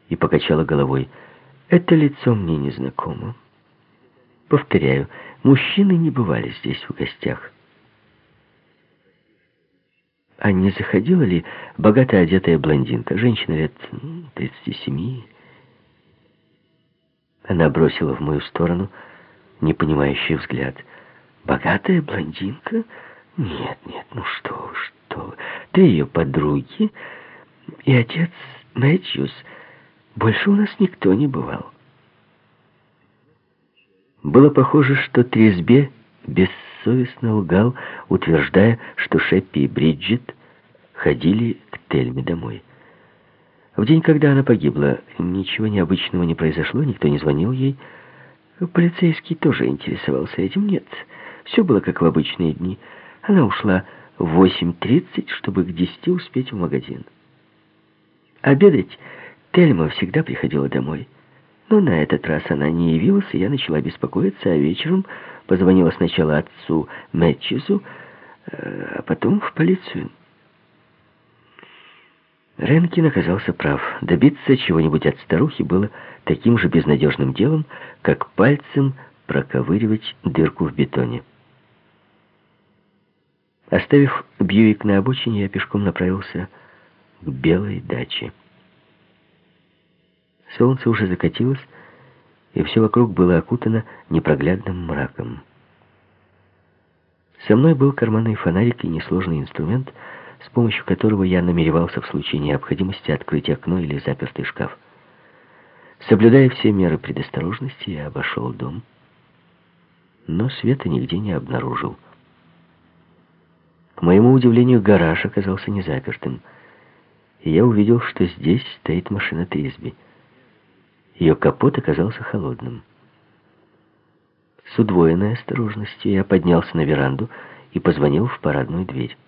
и покачала головой. «Это лицо мне незнакомо. Повторяю, мужчины не бывали здесь в гостях». А не заходила ли богато одетая блондинка, женщина лет 37? Она бросила в мою сторону непонимающий взгляд. «Богатая блондинка? Нет, нет, ну что вы, что вы. Ты ее подруги и отец Мэтьюс. Больше у нас никто не бывал». Было похоже, что Трисбе бессовестно лгал, утверждая, что Шеппи и Бриджит ходили к Тельме домой. В день, когда она погибла, ничего необычного не произошло, никто не звонил ей. Полицейский тоже интересовался этим. Нет, все было как в обычные дни. Она ушла в 8:30, чтобы к 10 успеть в магазин. Обедать Тельма всегда приходила домой. Но на этот раз она не явилась, и я начала беспокоиться, а вечером позвонила сначала отцу Мэтчизу, а потом в полицию. Ренкин оказался прав. Добиться чего-нибудь от старухи было таким же безнадежным делом, как пальцем проковыривать дырку в бетоне. Оставив Бьюик на обочине, я пешком направился к белой даче. Солнце уже закатилось, и все вокруг было окутано непроглядным мраком. Со мной был карманный фонарик и несложный инструмент, с помощью которого я намеревался в случае необходимости открыть окно или запертый шкаф. Соблюдая все меры предосторожности, я обошел дом, но света нигде не обнаружил. К моему удивлению, гараж оказался незапертым, и я увидел, что здесь стоит машина Трисби. Ее капот оказался холодным. С удвоенной осторожностью я поднялся на веранду и позвонил в парадную дверь.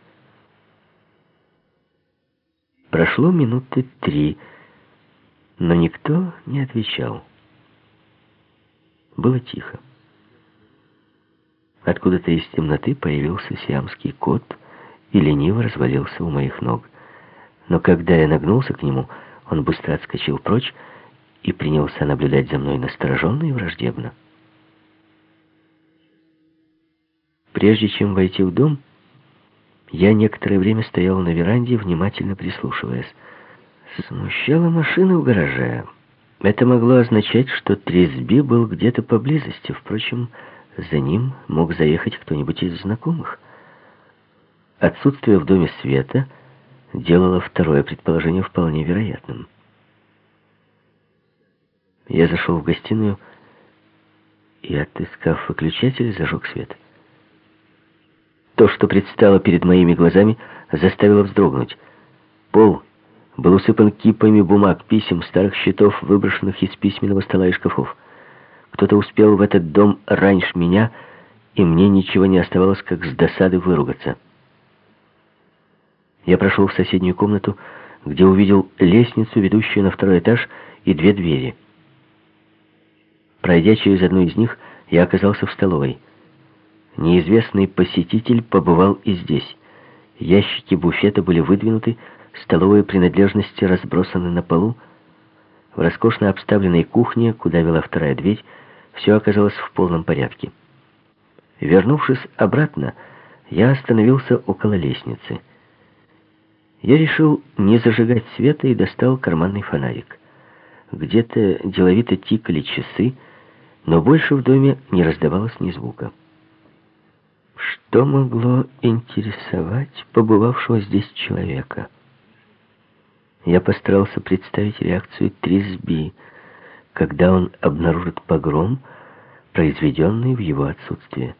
Прошло минуты 3, но никто не отвечал. Было тихо. Откуда-то из темноты появился сиамский кот и лениво развалился у моих ног. Но когда я нагнулся к нему, он быстро отскочил прочь и принялся наблюдать за мной настороженно и враждебно. Прежде чем войти в дом, я некоторое время стоял на веранде, внимательно прислушиваясь. Смущала машина в гараже. Это могло означать, что Трисби был где-то поблизости. Впрочем, за ним мог заехать кто-нибудь из знакомых. Отсутствие в доме света делало второе предположение вполне вероятным. Я зашел в гостиную и, отыскав выключатель, зажег свет. То, что предстало перед моими глазами, заставило вздрогнуть. Пол был усыпан кипами бумаг, писем, старых счетов, выброшенных из письменного стола и шкафов. Кто-то успел в этот дом раньше меня, и мне ничего не оставалось, как с досады выругаться. Я прошел в соседнюю комнату, где увидел лестницу, ведущую на второй этаж, и 2 двери. Пройдя через одну из них, я оказался в столовой. Неизвестный посетитель побывал и здесь. Ящики буфета были выдвинуты, столовые принадлежности разбросаны на полу. В роскошно обставленной кухне, куда вела вторая дверь, все оказалось в полном порядке. Вернувшись обратно, я остановился около лестницы. Я решил не зажигать света и достал карманный фонарик. Где-то деловито тикали часы, но больше в доме не раздавалось ни звука. Что могло интересовать побывавшего здесь человека? Я постарался представить реакцию Трисби, когда он обнаружит погром, произведенный в его отсутствие.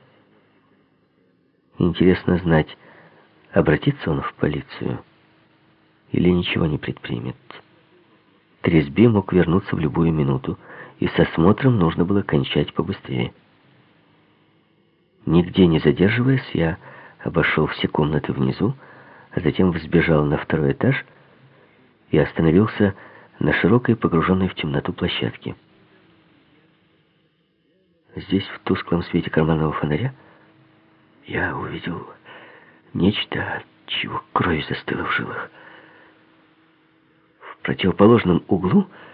Интересно знать, обратится он в полицию или ничего не предпримет. Трисби мог вернуться в любую минуту, и с осмотром нужно было кончать побыстрее. Нигде не задерживаясь, я обошел все комнаты внизу, а затем взбежал на второй этаж и остановился на широкой, погруженной в темноту площадке. Здесь, в тусклом свете карманного фонаря, я увидел нечто, от чего кровь застыла в жилах. В противоположном углу